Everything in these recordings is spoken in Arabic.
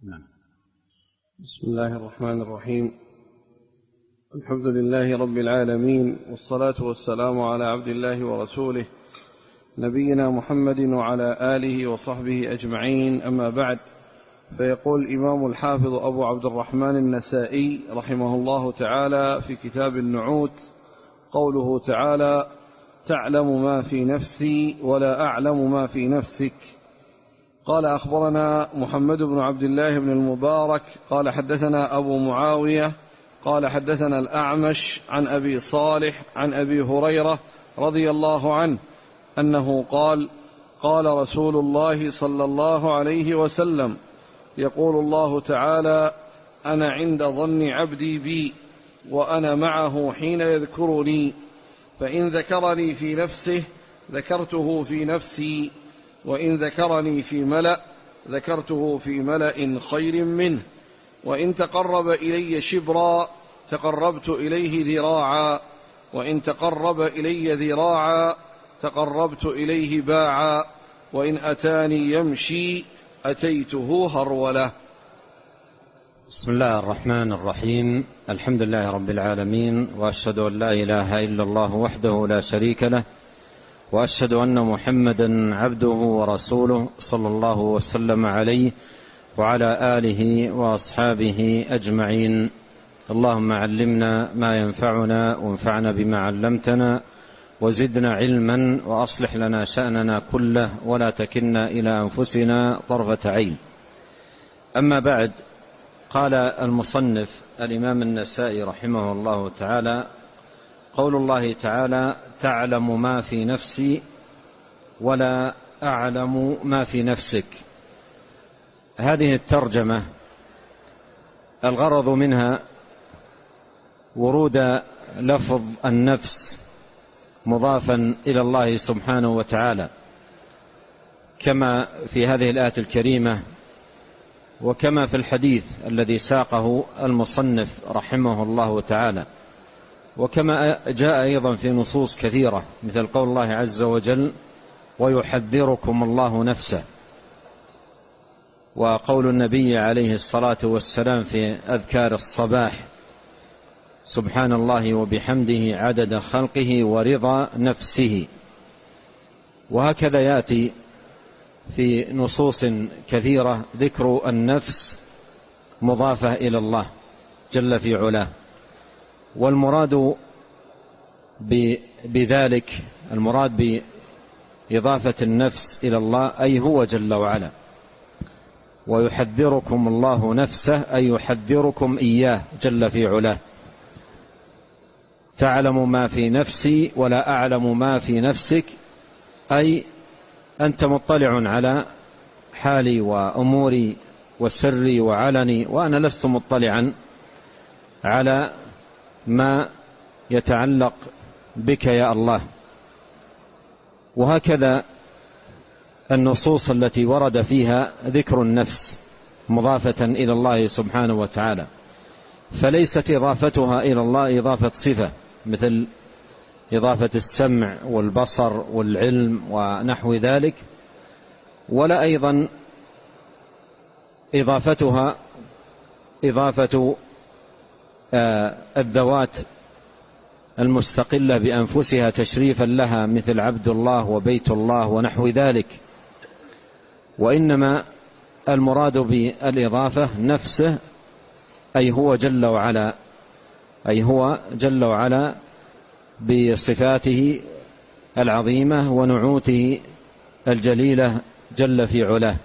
نعم. بسم الله الرحمن الرحيم. الحمد لله رب العالمين، والصلاة والسلام على عبد الله ورسوله نبينا محمد وعلى آله وصحبه أجمعين، أما بعد. فيقول الإمام الحافظ أبو عبد الرحمن النسائي رحمه الله تعالى في كتاب النعوت قوله تعالى: تعلم ما في نفسي ولا أعلم ما في نفسك. قال: أخبرنا محمد بن عبد الله بن المبارك قال حدثنا أبو معاوية قال حدثنا الأعمش عن أبي صالح عن أبي هريرة رضي الله عنه أنه قال: قال رسول الله صلى الله عليه وسلم: يقول الله تعالى: أنا عند ظن عبدي بي وأنا معه حين يذكرني، فإن ذكرني في نفسه ذكرته في نفسي، وإن ذكرني في ملأ ذكرته في ملأ خير منه، وإن تقرب إلي شبرا تقربت إليه ذراعا، وإن تقرب إلي ذراعا تقربت إليه باعا، وإن أتاني يمشي أتيته هرولة. بسم الله الرحمن الرحيم. الحمد لله رب العالمين، وأشهد أن لا إله إلا الله وحده لا شريك له، وأشهد أن محمدا عبده ورسوله صلى الله وسلم عليه وعلى آله وأصحابه أجمعين. اللهم علمنا ما ينفعنا وانفعنا بما علمتنا وزدنا علما، وأصلح لنا شأننا كله ولا تكلنا إلى أنفسنا طرفة عين. أما بعد، قال المصنف الإمام النسائي رحمه الله تعالى: قول الله تعالى: تعلم ما في نفسي ولا أعلم ما في نفسك. هذه الترجمة الغرض منها ورود لفظ النفس مضافا إلى الله سبحانه وتعالى، كما في هذه الآية الكريمة، وكما في الحديث الذي ساقه المصنف رحمه الله تعالى، وكما جاء أيضا في نصوص كثيرة، مثل قول الله عز وجل: ويحذركم الله نفسه، وقول النبي عليه الصلاة والسلام في أذكار الصباح: سبحان الله وبحمده عدد خلقه ورضا نفسه. وهكذا يأتي في نصوص كثيرة ذكر النفس مضافة إلى الله جل في علاه. والمراد بذلك، المراد بإضافة النفس إلى الله أي هو جل وعلا. ويحذركم الله نفسه أي يحذركم إياه جل في علاه. تعلم ما في نفسي ولا أعلم ما في نفسك، أي أنت مطلع على حالي وأموري وسري وعلني، وأنا لست مطلعا على ما يتعلق بك يا الله. وهكذا النصوص التي ورد فيها ذكر النفس مضافة إلى الله سبحانه وتعالى، فليست إضافتها إلى الله إضافة صفة، مثل إضافة السمع والبصر والعلم ونحو ذلك، ولا أيضا إضافتها إضافة الذوات المستقلة بأنفسها تشريفا لها، مثل عبد الله وبيت الله ونحو ذلك. وإنما المراد بالإضافة نفسه، أي هو جل وعلا، أي هو جل وعلا بصفاته العظيمة ونعوته الجليلة جل في علاه.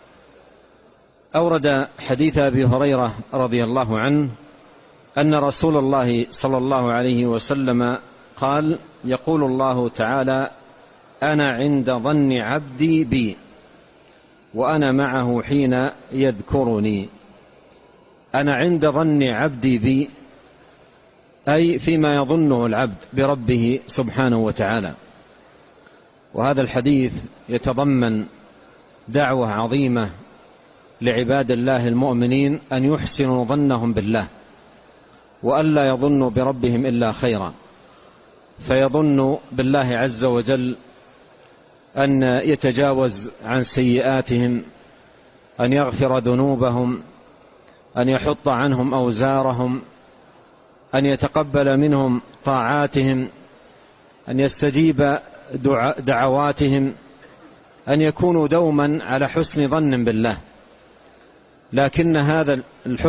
أورد حديث أبي هريرة رضي الله عنه أن رسول الله صلى الله عليه وسلم قال: يقول الله تعالى: أنا عند ظن عبدي بي وأنا معه حين يذكرني. أنا عند ظن عبدي بي، أي فيما يظنه العبد بربه سبحانه وتعالى. وهذا الحديث يتضمن دعوة عظيمة لعباد الله المؤمنين أن يحسنوا ظنهم بالله، وألا يظنوا بربهم إلا خيرا، فيظنوا بالله عز وجل أن يتجاوز عن سيئاتهم، أن يغفر ذنوبهم، أن يحط عنهم أوزارهم، أن يتقبل منهم طاعاتهم، أن يستجيب دعواتهم، أن يكونوا دوما على حسن ظن بالله. لكن هذا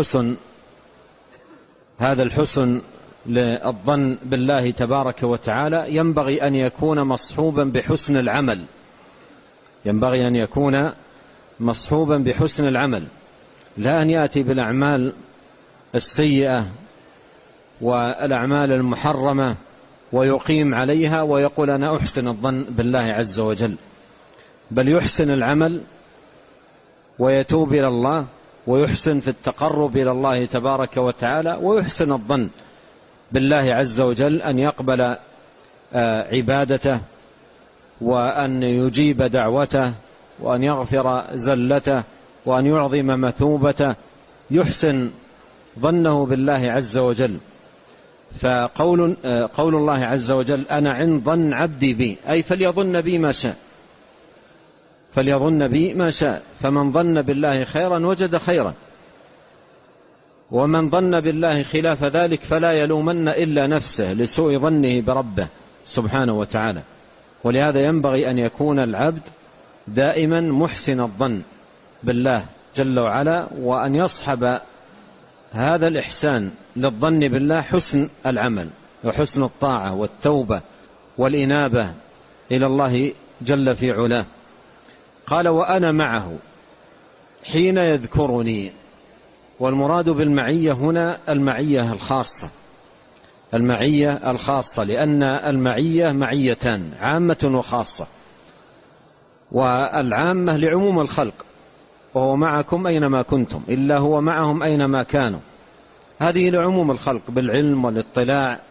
الحسن للظن بالله تبارك وتعالى ينبغي أن يكون مصحوبا بحسن العمل، ينبغي أن يكون مصحوبا بحسن العمل، لا أن يأتي بالأعمال السيئة والأعمال المحرمة ويقيم عليها ويقول أنا أحسن الظن بالله عز وجل، بل يحسن العمل ويتوب إلى الله ويحسن في التقرب إلى الله تبارك وتعالى، ويحسن الظن بالله عز وجل أن يقبل عبادته وأن يجيب دعوته وأن يغفر زلته وأن يعظم مثوبته، يحسن ظنه بالله عز وجل. فقول الله عز وجل أنا عند ظن عبدي بي، أي فليظن بي ما شاء، فليظن بي ما شاء، فمن ظن بالله خيرا وجد خيرا، ومن ظن بالله خلاف ذلك فلا يلومن إلا نفسه لسوء ظنه بربه سبحانه وتعالى. ولهذا ينبغي أن يكون العبد دائما محسن الظن بالله جل وعلا، وأن يصحب هذا الإحسان للظن بالله حسن العمل وحسن الطاعة والتوبة والإنابة إلى الله جل في علاه. قال وأنا معه حين يذكرني، والمراد بالمعية هنا المعية الخاصة، المعية الخاصة، لأن المعية معيتان، عامة وخاصة، والعامة لعموم الخلق، وهو معكم أينما كنتم إلا هو معهم أينما كانوا، هذه لعموم الخلق بالعلم والاطلاع،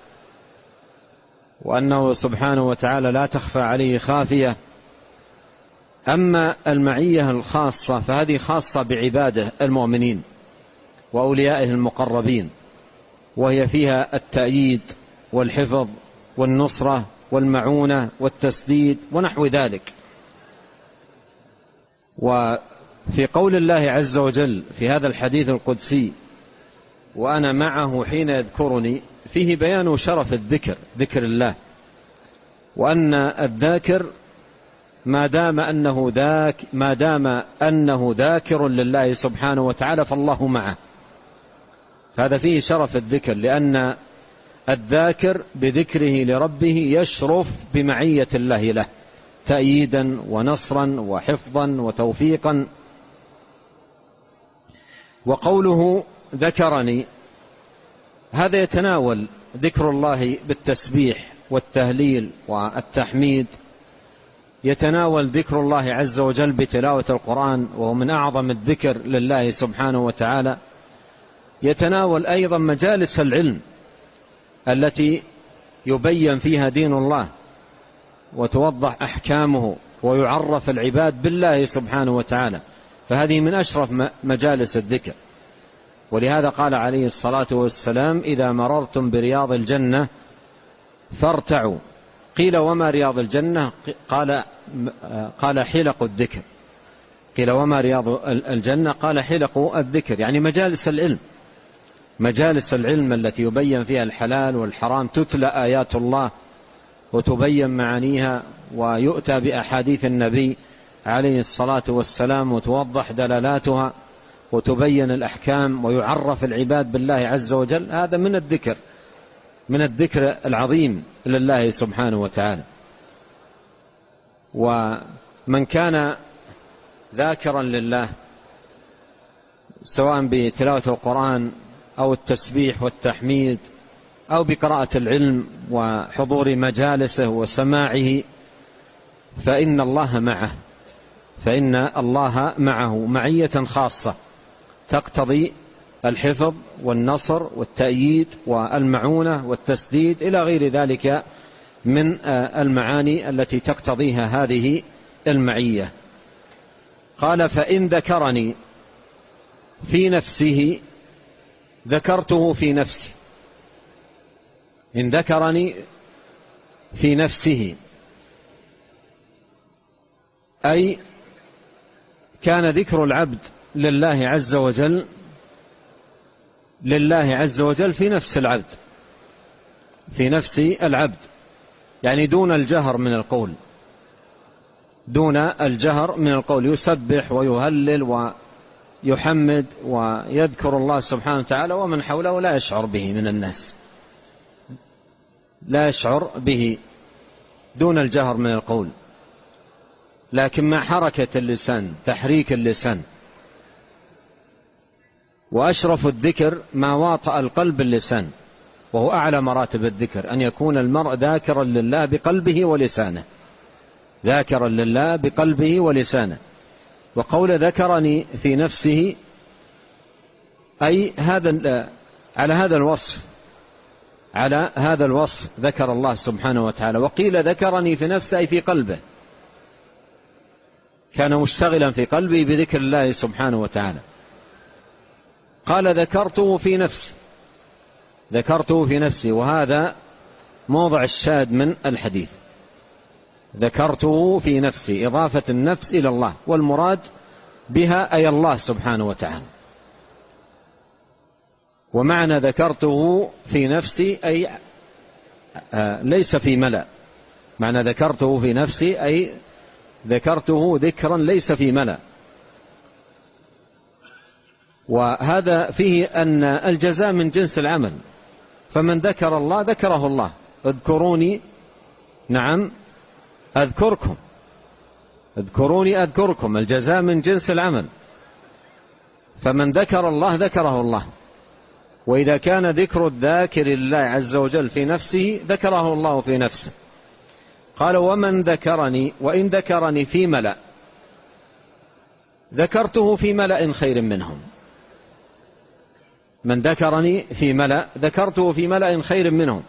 وأنه سبحانه وتعالى لا تخفى عليه خافية. أما المعية الخاصة فهذه خاصة بعباده المؤمنين وأوليائه المقربين، وهي فيها التأييد والحفظ والنصرة والمعونة والتسديد ونحو ذلك. وفي قول الله عز وجل في هذا الحديث القدسي وأنا معه حين يذكرني، فيه بيان شرف الذكر، ذكر الله، وأن الذاكر ما دام أنه ذاكر لله سبحانه وتعالى فالله معه، هذا فيه شرف الذكر، لأن الذاكر بذكره لربه يشرف بمعية الله له تأييدا ونصرا وحفظا وتوفيقا. وقوله ذكرني هذا يتناول ذكر الله بالتسبيح والتهليل والتحميد، يتناول ذكر الله عز وجل بتلاوة القرآن وهو من أعظم الذكر لله سبحانه وتعالى، يتناول أيضا مجالس العلم التي يبين فيها دين الله وتوضح أحكامه ويعرف العباد بالله سبحانه وتعالى، فهذه من أشرف مجالس الذكر. ولهذا قال عليه الصلاة والسلام إذا مررتم برياض الجنة فارتعوا، قيل وما رياض الجنة؟ قال حلق الذكر، قيل وما رياض الجنة؟ قال حلق الذكر، يعني مجالس العلم، مجالس العلم التي يبين فيها الحلال والحرام، تتلى آيات الله وتبين معانيها ويؤتى بأحاديث النبي عليه الصلاة والسلام وتوضح دلالاتها وتبين الأحكام ويعرف العباد بالله عز وجل، هذا من الذكر، من الذكر العظيم لله سبحانه وتعالى. ومن كان ذاكرا لله سواء بتلاوة القرآن أو التسبيح والتحميد أو بقراءة العلم وحضور مجالسه وسماعه، فإن الله معه، فإن الله معه معية خاصة تقتضي الحفظ والنصر والتأييد والمعونة والتسديد إلى غير ذلك من المعاني التي تقتضيها هذه المعية. قال فإن ذكرني في نفسه ذكرته في نفسي، إن ذكرني في نفسه أي كان ذكر العبد لله عز وجل في نفس العبد، في نفس العبد، يعني دون الجهر من القول، يسبح ويهلل ويحمد ويذكر الله سبحانه وتعالى، ومن حوله لا يشعر به من الناس، لا يشعر به دون الجهر من القول، لكن مع حركة اللسان، تحريك اللسان. وأشرف الذكر ما واطأ القلب اللسان، وهو أعلى مراتب الذكر، أن يكون المرء ذاكرا لله بقلبه ولسانه، ذاكرا لله بقلبه ولسانه. وقول ذكرني في نفسه أي على هذا الوصف ذكر الله سبحانه وتعالى. وقيل ذكرني في نفسه أي في قلبه، كان مشتغلا في قلبه بذكر الله سبحانه وتعالى. قال ذكرته في نفسي، وهذا موضع الشاهد من الحديث، ذكرته في نفسي، إضافة النفس إلى الله، والمراد بها أي الله سبحانه وتعالى. ومعنى ذكرته في نفسي أي ليس في ملأ، معنى ذكرته في نفسي أي ذكرته ذكرا ليس في ملأ. وهذا فيه أن الجزاء من جنس العمل، فمن ذكر الله ذكره الله. اذكروني نعم أذكركم، اذكروني أذكركم، الجزاء من جنس العمل، فمن ذكر الله ذكره الله. وإذا كان ذكر الذاكر لله عز وجل في نفسه ذكره الله في نفسه. قال ومن ذكرني وإن ذكرني في ملأ ذكرته في ملأ خير منهم. من ذكرني في ملأ ذكرته في ملأ خير منهم.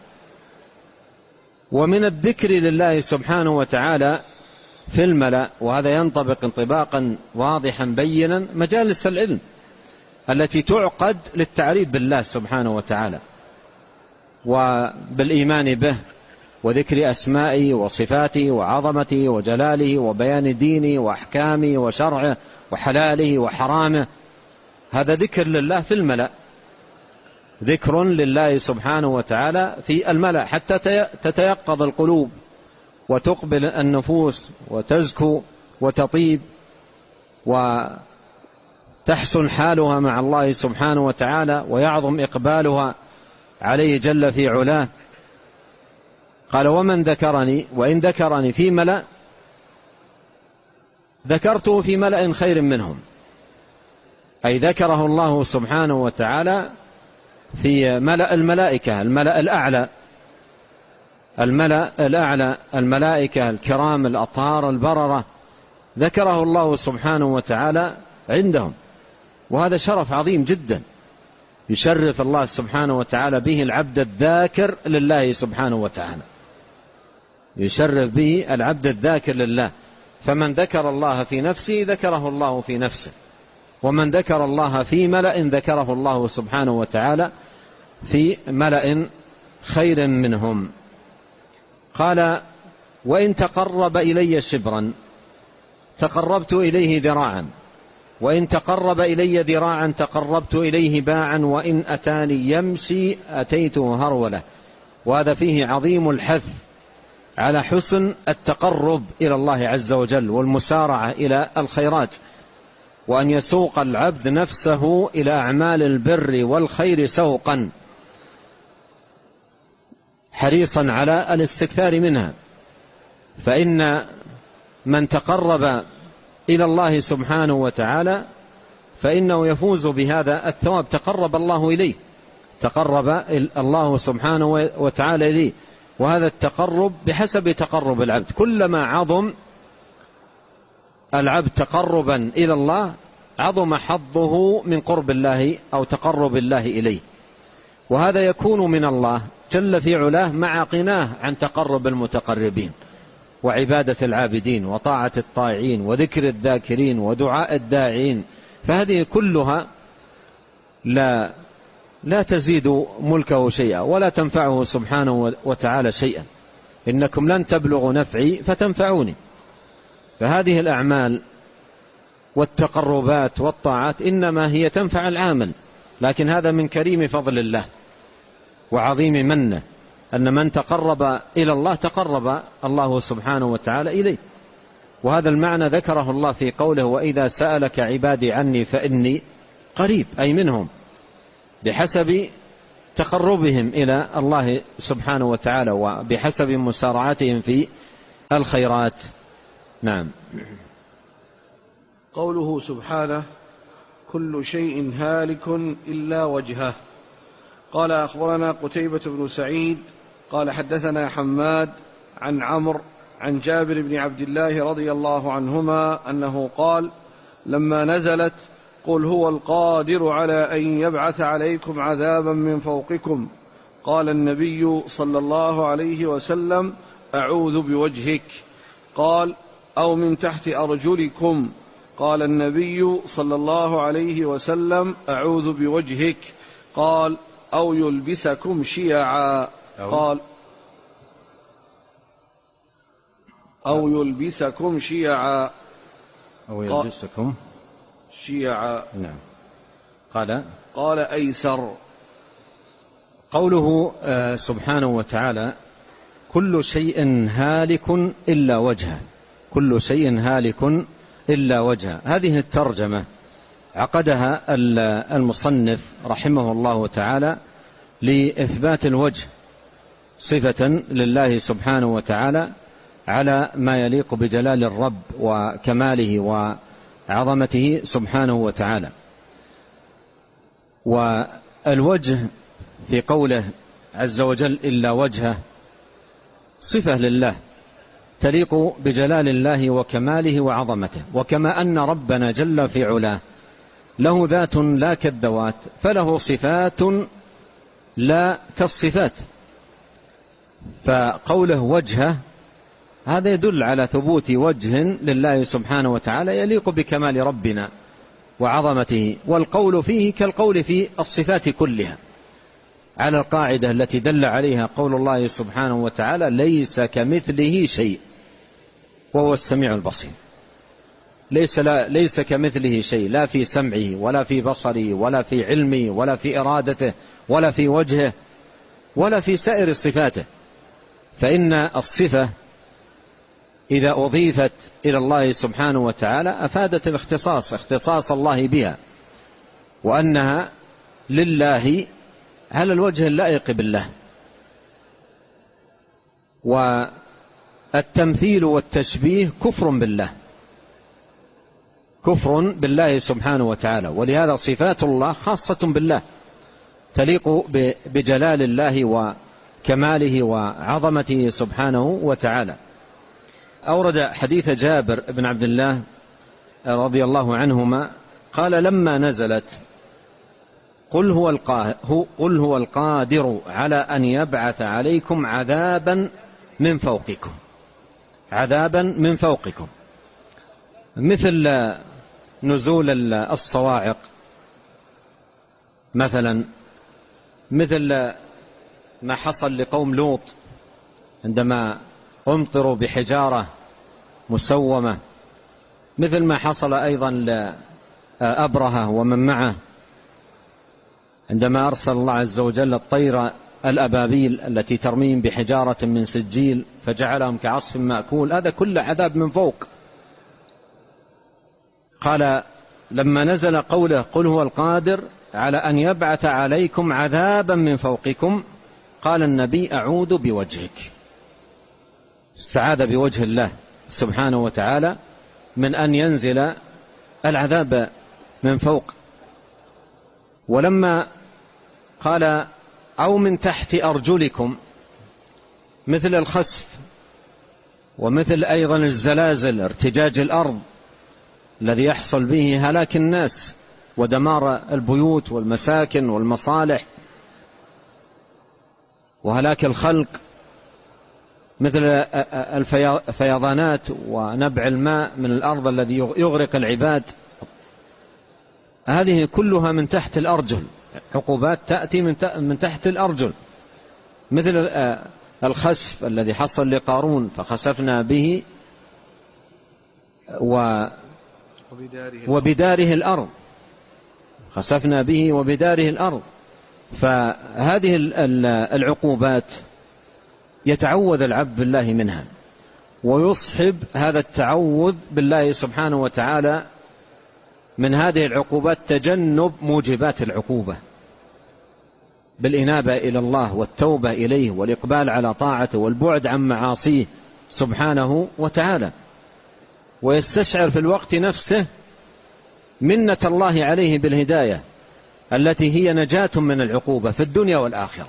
ومن الذكر لله سبحانه وتعالى في الملأ، وهذا ينطبق انطباقا واضحا بينا، مجالس العلم التي تعقد للتعريف بالله سبحانه وتعالى وبالإيمان به، وذكر أسمائه وصفاته وعظمته وجلاله وبيان دينه وأحكامه وشرعه وحلاله وحرامه. هذا ذكر لله في الملأ، ذكر لله سبحانه وتعالى في الملأ، حتى تتيقظ القلوب وتقبل النفوس وتزكو وتطيب وتحسن حالها مع الله سبحانه وتعالى، ويعظم إقبالها عليه جل في علاه. قال ومن ذكرني وإن ذكرني في ملأ ذكرته في ملأ خير منهم، أي ذكره الله سبحانه وتعالى في ملأ الملائكة، الملأ الأعلى، الملائكة الكرام الأطهار البررة، ذكره الله سبحانه وتعالى عندهم. وهذا شرف عظيم جدا يشرف الله سبحانه وتعالى به العبد الذاكر لله سبحانه وتعالى، يشرف به العبد الذاكر لله. فمن ذكر الله في نفسه ذكره الله في نفسه، ومن ذكر الله في ملأ ذكره الله سبحانه وتعالى في ملأ خير منهم. قال وإن تقرب إلي شبرا تقربت إليه ذراعا، وإن تقرب إلي ذراعا تقربت إليه باعا، وإن أتاني يمشي أتيته هرولة. وهذا فيه عظيم الحث على حسن التقرب إلى الله عز وجل والمسارعة إلى الخيرات، وأن يسوق العبد نفسه إلى أعمال البر والخير سوقا، حريصا على الاستكثار منها. فإن من تقرب إلى الله سبحانه وتعالى فإنه يفوز بهذا الثواب، تقرب الله إليه، تقرب الله سبحانه وتعالى إليه. وهذا التقرب بحسب تقرب العبد، كلما عظم العبد تقربا إلى الله عظم حظه من قرب الله أو تقرب الله إليه. وهذا يكون من الله جل في علاه مع قناه عن تقرب المتقربين وعبادة العابدين وطاعة الطائعين وذكر الذاكرين ودعاء الداعين. فهذه كلها لا تزيد ملكه شيئا ولا تنفعه سبحانه وتعالى شيئا. إنكم لن تبلغوا نفعي فتنفعوني. فهذه الأعمال والتقربات والطاعات إنما هي تنفع العامل، لكن هذا من كريم فضل الله وعظيم منه، أن من تقرب إلى الله تقرب الله سبحانه وتعالى إليه. وهذا المعنى ذكره الله في قوله: وإذا سألك عبادي عني فإني قريب، أي منهم بحسب تقربهم إلى الله سبحانه وتعالى وبحسب مسارعتهم في الخيرات. نعم. قوله سبحانه: كل شيء هالك إلا وجهه. قال: أخبرنا قتيبة بن سعيد قال: حدثنا حماد عن عمرو عن جابر بن عبد الله رضي الله عنهما أنه قال: لما نزلت قل هو القادر على أن يبعث عليكم عذابا من فوقكم، قال النبي صلى الله عليه وسلم: أعوذ بوجهك. قال: أو من تحت أرجلكم، قال النبي صلى الله عليه وسلم: أعوذ بوجهك. قال: أو يلبسكم شيعا. قال: أو يلبسكم شيعا. أو يلبسكم شيعا. نعم. قال أيسر. قوله سبحانه وتعالى: كل شيء هالك إلا وجهه، كل شيء هالك إلا وجهه، هذه الترجمة عقدها المصنف رحمه الله تعالى لإثبات الوجه صفة لله سبحانه وتعالى على ما يليق بجلال الرب وكماله وعظمته سبحانه وتعالى. والوجه في قوله عز وجل إلا وجهه صفة لله تليق بجلال الله وكماله وعظمته، وكما أن ربنا جل في علاه له ذات لا كالذوات فله صفات لا كالصفات، فقوله وجهه هذا يدل على ثبوت وجه لله سبحانه وتعالى يليق بكمال ربنا وعظمته، والقول فيه كالقول في الصفات كلها على القاعدة التي دل عليها قول الله سبحانه وتعالى: ليس كمثله شيء وهو السميع البصير. ليس كمثله شيء، لا في سمعه ولا في بصره ولا في علمه ولا في إرادته ولا في وجهه ولا في سائر صفاته، فإن الصفة إذا أضيفت إلى الله سبحانه وتعالى أفادت الاختصاص، اختصاص الله بها، وأنها لله على الوجه اللائق بالله. والتمثيل والتشبيه كفر بالله، كفر بالله سبحانه وتعالى، ولهذا صفات الله خاصة بالله تليق بجلال الله وكماله وعظمته سبحانه وتعالى. أورد حديث جابر بن عبد الله رضي الله عنهما قال: لما نزلت قل هو القادر على أن يبعث عليكم عذابا من فوقكم، عذابا من فوقكم، مثل نزول الصواعق مثلا، مثل ما حصل لقوم لوط عندما أمطروا بحجارة مسومة، مثل ما حصل أيضا لأبرهة ومن معه عندما أرسل الله عز وجل الطير الأبابيل التي ترميهم بحجارة من سجيل فجعلهم كعصف مأكول، هذا كله عذاب من فوق. قال: لما نزل قوله قل هو القادر على أن يبعث عليكم عذابا من فوقكم، قال النبي: أعوذ بوجهك، استعاذ بوجه الله سبحانه وتعالى من أن ينزل العذاب من فوق. ولما قال أو من تحت أرجلكم، مثل الخسف ومثل أيضا الزلازل، ارتجاج الأرض الذي يحصل به هلاك الناس ودمار البيوت والمساكن والمصالح وهلاك الخلق، مثل الفيضانات ونبع الماء من الأرض الذي يغرق العباد، هذه كلها من تحت الأرجل، عقوبات تأتي من تحت الأرجل، مثل الخسف الذي حصل لقارون فخسفنا به وبداره الأرض، خسفنا به وبداره الأرض. فهذه العقوبات يتعوذ العبد بالله منها، ويصحب هذا التعوذ بالله سبحانه وتعالى من هذه العقوبات تجنب موجبات العقوبة بالإنابة إلى الله والتوبة إليه والإقبال على طاعته والبعد عن معاصيه سبحانه وتعالى، ويستشعر في الوقت نفسه منة الله عليه بالهداية التي هي نجاة من العقوبة في الدنيا والآخرة.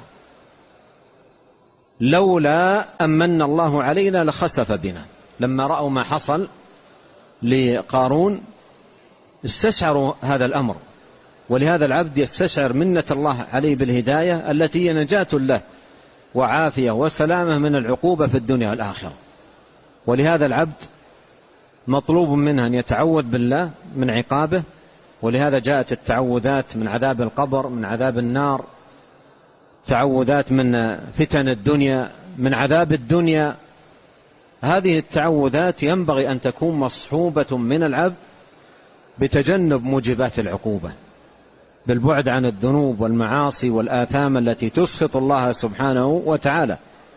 لولا أمن الله علينا لخسف بنا. لما رأوا ما حصل لقارون استشعروا هذا الأمر، ولهذا العبد يستشعر منة الله عليه بالهداية التي هي نجاة له وعافية وسلامة من العقوبة في الدنيا والآخرة. ولهذا العبد مطلوب منه أن يتعوذ بالله من عقابه، ولهذا جاءت التعوذات من عذاب القبر، من عذاب النار، تعوذات من فتن الدنيا، من عذاب الدنيا. هذه التعوذات ينبغي أن تكون مصحوبة من العبد بتجنب موجبات العقوبة، بالبعد عن الذنوب والمعاصي والآثام التي تسخط الله سبحانه وتعالى.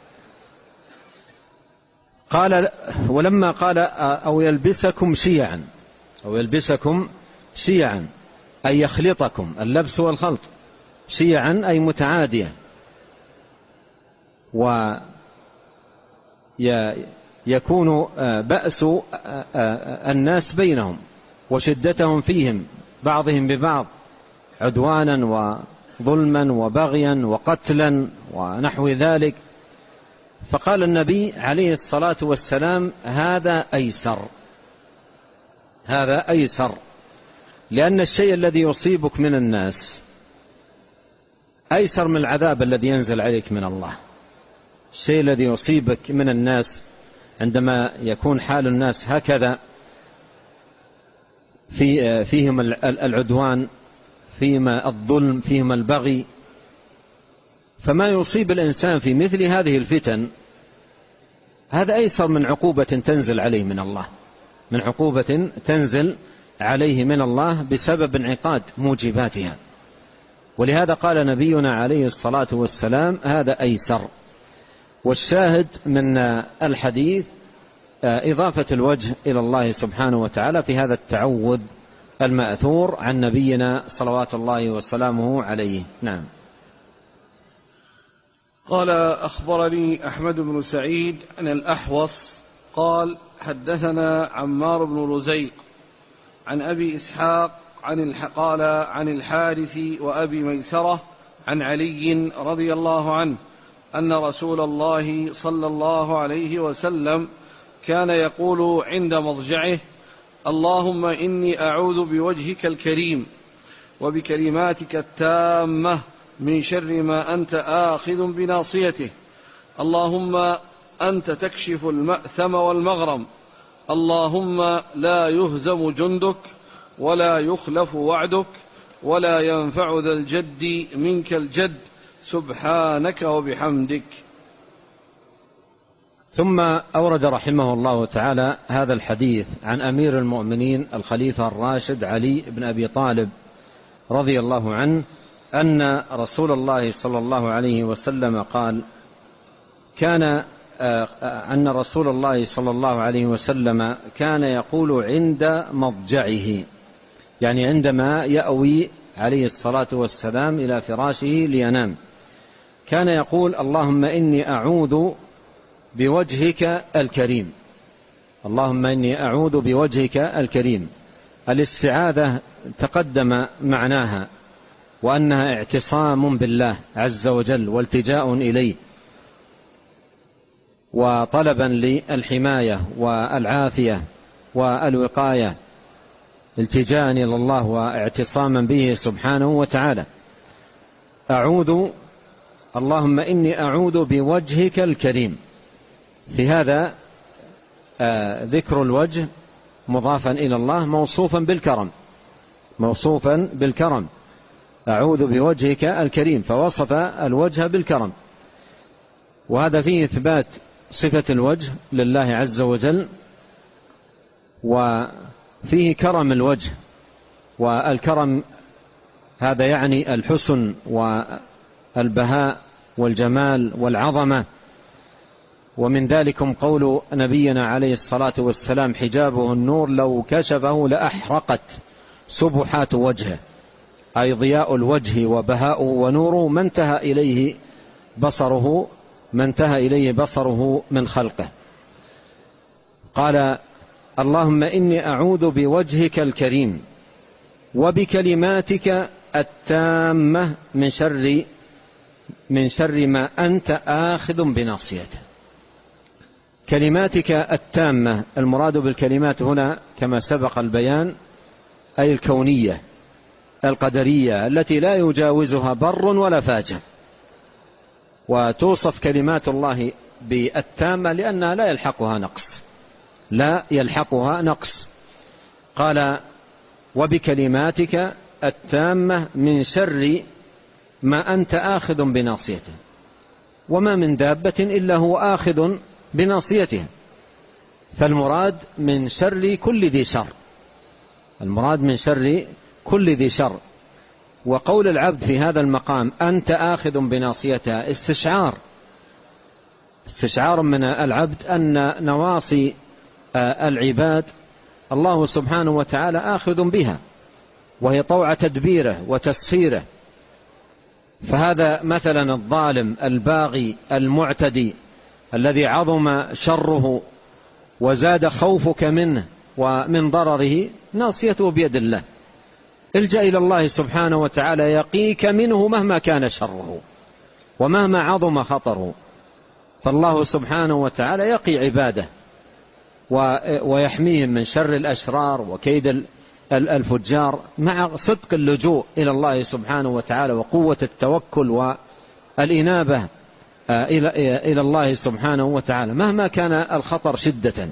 قال ولما قال أو يلبسكم شيعا، أو يلبسكم شيعا أي يخلطكم، اللبس والخلط، شيعا أي متعادية، ويكون بأس الناس بينهم وشدتهم فيهم بعضهم ببعض عدوانا وظلما وبغيا وقتلا ونحو ذلك. فقال النبي عليه الصلاة والسلام هذا أيسر، هذا أيسر، لأن الشيء الذي يصيبك من الناس أيسر من العذاب الذي ينزل عليك من الله. الشيء الذي يصيبك من الناس عندما يكون حال الناس هكذا فيهم العدوان، فيهم الظلم، فيهم البغي، فما يصيب الإنسان في مثل هذه الفتن هذا أيسر من عقوبة تنزل عليه من الله، من عقوبة تنزل عليه من الله بسبب انعقاد موجباتها. ولهذا قال نبينا عليه الصلاة والسلام هذا أيسر. والشاهد من الحديث إضافة الوجه إلى الله سبحانه وتعالى في هذا التعوذ المأثور عن نبينا صلوات الله وسلامه عليه. نعم. قال أخبرني أحمد بن سعيد عن الأحوص قال حدثنا عمار بن رزيق عن أبي إسحاق قال عن الحارث وأبي ميسرة عن علي رضي الله عنه أن رسول الله صلى الله عليه وسلم كان يقول عند مضجعه اللهم إني أعوذ بوجهك الكريم وبكلماتك التامة من شر ما أنت آخذ بناصيته، اللهم أنت تكشف المأثم والمغرم، اللهم لا يهزم جندك ولا يخلف وعدك ولا ينفع ذا الجد منك الجد سبحانك وبحمدك. ثم أورد رحمه الله تعالى هذا الحديث عن أمير المؤمنين الخليفة الراشد علي بن أبي طالب رضي الله عنه أن رسول الله صلى الله عليه وسلم قال أن رسول الله صلى الله عليه وسلم كان يقول عند مضجعه، يعني عندما يأوي عليه الصلاة والسلام إلى فراشه لينام، كان يقول اللهم إني أعوذ بوجهك الكريم، اللهم إني أعوذ بوجهك الكريم. الاستعاذة تقدم معناها وأنها اعتصام بالله عز وجل والتجاء إليه وطلبا للحماية والعافية والوقاية، التجاء إلى الله واعتصاما به سبحانه وتعالى. اللهم إني أعوذ بوجهك الكريم، في هذا ذكر الوجه مضافا إلى الله موصوفا بالكرم، موصوفا بالكرم، أعوذ بوجهك الكريم، فوصف الوجه بالكرم، وهذا فيه إثبات صفة الوجه لله عز وجل فيه كرم الوجه، والكرم هذا يعني الحسن والبهاء والجمال والعظمة. ومن ذلكم قول نبينا عليه الصلاة والسلام: حجابه النور لو كشفه لأحرقت سبحات وجهه، أي ضياء الوجه وبهاؤه ونوره ما انتهى إليه بصره من خلقه. قال: اللهم إني أعوذ بوجهك الكريم وبكلماتك التامة من شر ما أنت آخذ بناصيته. كلماتك التامة، المراد بالكلمات هنا كما سبق البيان أي الكونية القدرية التي لا يجاوزها بر ولا فاجر. وتوصف كلمات الله بالتامة لأنها لا يلحقها نقص. قال: وبكلماتك التامة من شر ما أنت آخذ بناصيته. وما من دابة إلا هو آخذ بناصيتها، فالمراد من شر كل ذي شر. وقول العبد في هذا المقام أنت آخذ بناصيتها استشعار من العبد أن نواصي العباد الله سبحانه وتعالى آخذ بها، وهي طوع تدبيره وتسخيره. فهذا مثلا الظالم الباغي المعتدي الذي عظم شره وزاد خوفك منه ومن ضرره، ناصيته بيد الله. الجأ إلى الله سبحانه وتعالى يقيك منه مهما كان شره ومهما عظم خطره. فالله سبحانه وتعالى يقي عباده ويحميهم من شر الأشرار وكيد الفجار، مع صدق اللجوء إلى الله سبحانه وتعالى وقوة التوكل والإنابة إلى الله سبحانه وتعالى مهما كان الخطر شدة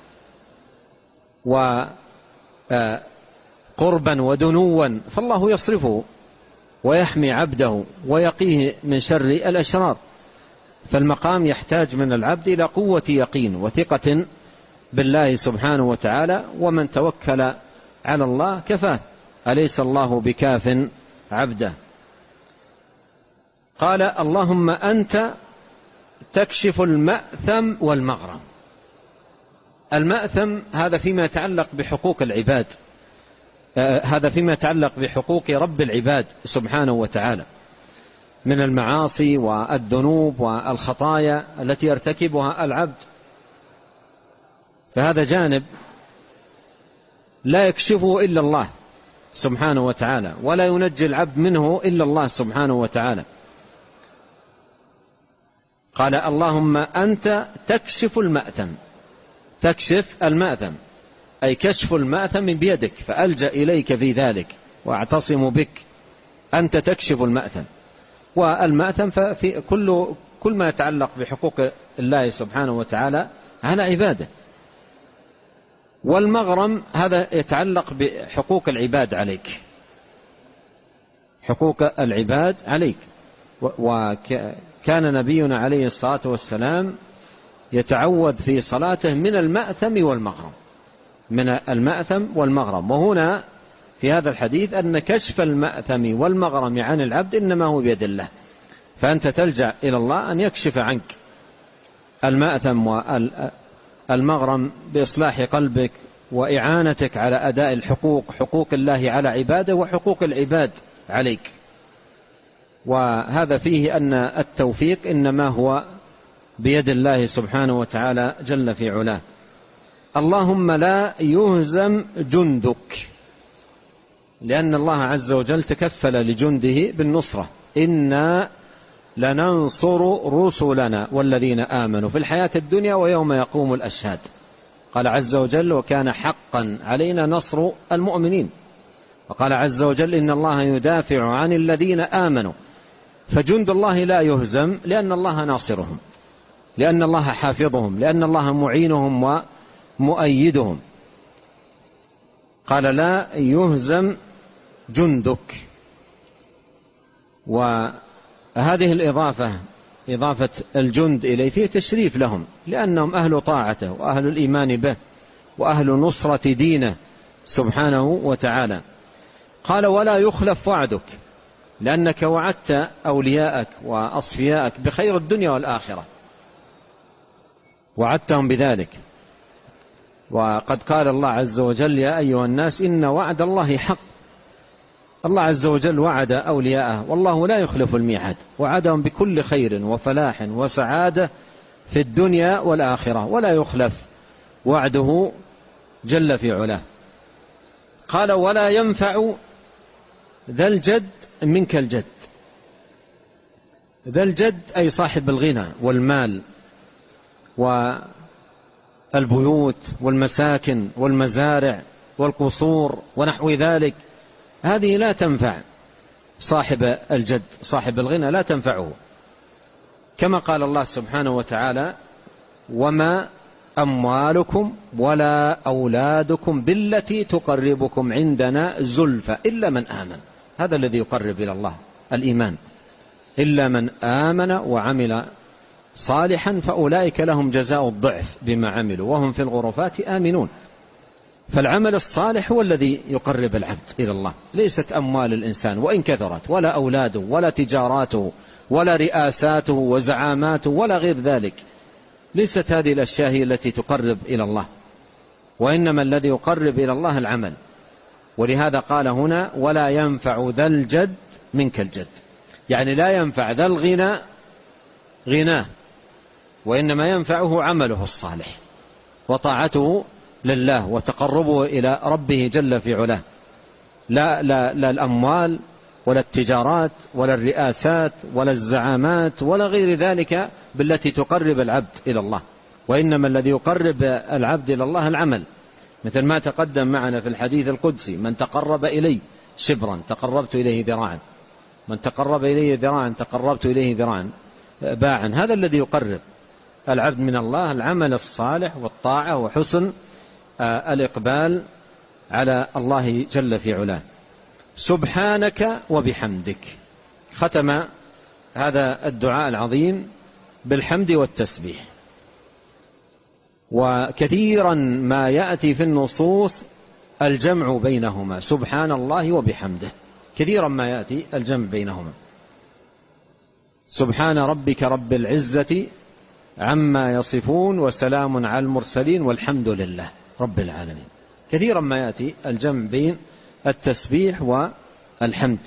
وقربا ودنوا، فالله يصرفه ويحمي عبده ويقيه من شر الأشرار. فالمقام يحتاج من العبد إلى قوة يقين وثقة بالله سبحانه وتعالى، ومن توكل على الله كفاه، أليس الله بكاف عبده. قال: اللهم أنت تكشف المأثم والمغرم. المأثم هذا فيما يتعلق بحقوق العباد، هذا فيما يتعلق بحقوق رب العباد سبحانه وتعالى من المعاصي والذنوب والخطايا التي يرتكبها العبد. فهذا جانب لا يكشفه إلا الله سبحانه وتعالى، ولا ينجي العبد منه إلا الله سبحانه وتعالى. قال: اللهم أنت تكشف المأثم، أي كشف المأثم بيدك، فألجأ إليك في ذلك وأعتصم بك. أنت تكشف المأثم، والمأثم ففي كل ما يتعلق بحقوق الله سبحانه وتعالى على عباده. والمغرم هذا يتعلق بحقوق العباد عليك، وكان نبينا عليه الصلاة والسلام يتعوذ في صلاته من المأثم والمغرم. وهنا في هذا الحديث أن كشف المأثم والمغرم عن العبد إنما هو بيد الله، فأنت تلجأ إلى الله أن يكشف عنك المأثم والمغرم بإصلاح قلبك وإعانتك على أداء حقوق الله على عباده وحقوق العباد عليك. وهذا فيه أن التوفيق إنما هو بيد الله سبحانه وتعالى جل في علاه. اللهم لا يهزم جندك، لأن الله عز وجل تكفل لجنده بالنصرة. إنا لننصر رسلنا والذين آمنوا في الحياة الدنيا ويوم يقوم الأشهاد. قال عز وجل: وكان حقا علينا نصر المؤمنين. وقال عز وجل: إن الله يدافع عن الذين آمنوا. فجند الله لا يهزم لأن الله ناصرهم، لأن الله حافظهم، لأن الله معينهم ومؤيدهم. قال: لا يهزم جندك. وهذه الإضافة، إضافة الجند إليه، فيه تشريف لهم، لأنهم أهل طاعته وأهل الإيمان به وأهل نصرة دينه، سبحانه وتعالى. قال ولا يخلف وعدك، لأنك وعدت أولياءك وأصفياءك بخير الدنيا والآخرة، وعدتهم بذلك. وقد قال الله عز وجل يا أيها الناس إن وعد الله حق. الله عز وجل وعد أولياءه والله لا يخلف الميعاد، وعدهم بكل خير وفلاح وسعادة في الدنيا والآخرة، ولا يخلف وعده جل في علاه. قال ولا ينفع ذا الجد منك الجد. ذا الجد أي صاحب الغنى والمال والبيوت والمساكن والمزارع والقصور ونحو ذلك، هذه لا تنفع صاحب الجد، صاحب الغنى لا تنفعه، كما قال الله سبحانه وتعالى وما أموالكم ولا أولادكم بالتي تقربكم عندنا زلفى إلا من آمن. هذا الذي يقرب إلى الله الإيمان، إلا من آمن وعمل صالحا فأولئك لهم جزاء الضعف بما عملوا وهم في الغرفات آمنون. فالعمل الصالح هو الذي يقرب العبد إلى الله، ليست أموال الإنسان وإن كثرت، ولا أولاده ولا تجاراته ولا رئاساته وزعاماته ولا غير ذلك، ليست هذه الأشياء هي التي تقرب إلى الله، وإنما الذي يقرب إلى الله العمل. ولهذا قال هنا ولا ينفع ذا الجد منك الجد، يعني لا ينفع ذا الغنى غناه، وإنما ينفعه عمله الصالح وطاعته لله وتقربه إلى ربه جل في علاه، لا الأموال ولا التجارات ولا الرئاسات ولا الزعامات ولا غير ذلك بالتي تقرب العبد إلى الله، وإنما الذي يقرب العبد إلى الله العمل، مثل ما تقدم معنا في الحديث القدسي من تقرب إلي شبرا تقربت إليه ذراعا، من تقرب إليه ذراعا تقربت إليه ذراعا باعا. هذا الذي يقرب العبد من الله العمل الصالح والطاعة وحسن الإقبال على الله جل في علاه. سبحانك وبحمدك، ختم هذا الدعاء العظيم بالحمد والتسبيح. وكثيرا ما يأتي في النصوص الجمع بينهما، سبحان الله وبحمده، كثيرا ما يأتي الجمع بينهما. سبحان ربك رب العزة عما يصفون وسلام على المرسلين والحمد لله رب العالمين. كثيرا ما يأتي الجمع بين التسبيح والحمد.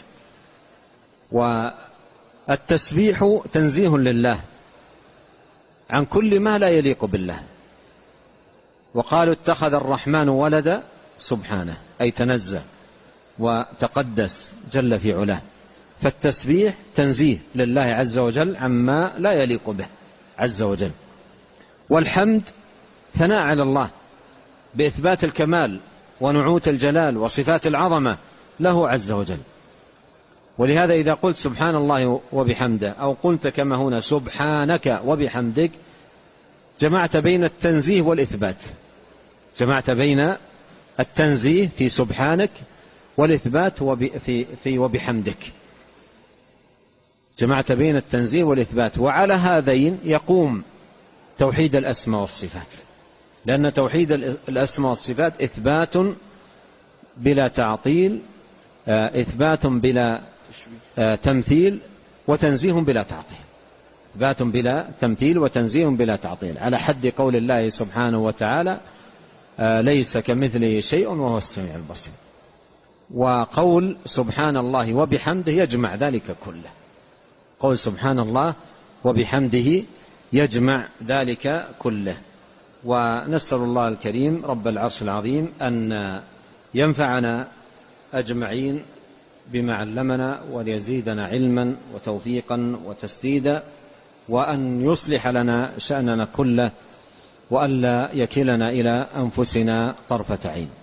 والتسبيح تنزيه لله عن كل ما لا يليق بالله، وقالوا اتخذ الرحمن ولدا سبحانه، أي تنزه وتقدس جل في علاه. فالتسبيح تنزيه لله عز وجل عما لا يليق به عز وجل. والحمد ثناء على الله بإثبات الكمال ونعوت الجلال وصفات العظمة له عز وجل. ولهذا إذا قلت سبحان الله وبحمده أو قلت كما هنا سبحانك وبحمدك، جمعت بين التنزيه والإثبات، جمعت بين التنزيه في سبحانك والإثبات في وبحمدك، جمعت بين التنزيه والإثبات. وعلى هذين يقوم توحيد الأسماء والصفات، لأن توحيد الأسماء والصفات إثبات بلا تعطيل، إثبات بلا تمثيل، وتنزيه بلا تعطيل، إثبات بلا تمثيل وتنزيه بلا تعطيل، على حد قول الله سبحانه وتعالى ليس كمثله شيء وهو السميع البصير. وقول سبحان الله وبحمده يجمع ذلك كله، قول سبحان الله وبحمده يجمع ذلك كله. ونسأل الله الكريم رب العرش العظيم أن ينفعنا أجمعين بما علمنا، وليزيدنا علما وتوفيقا وتسديدا، وأن يصلح لنا شأننا كله، وأن لا يكلنا إلى أنفسنا طرفة عين.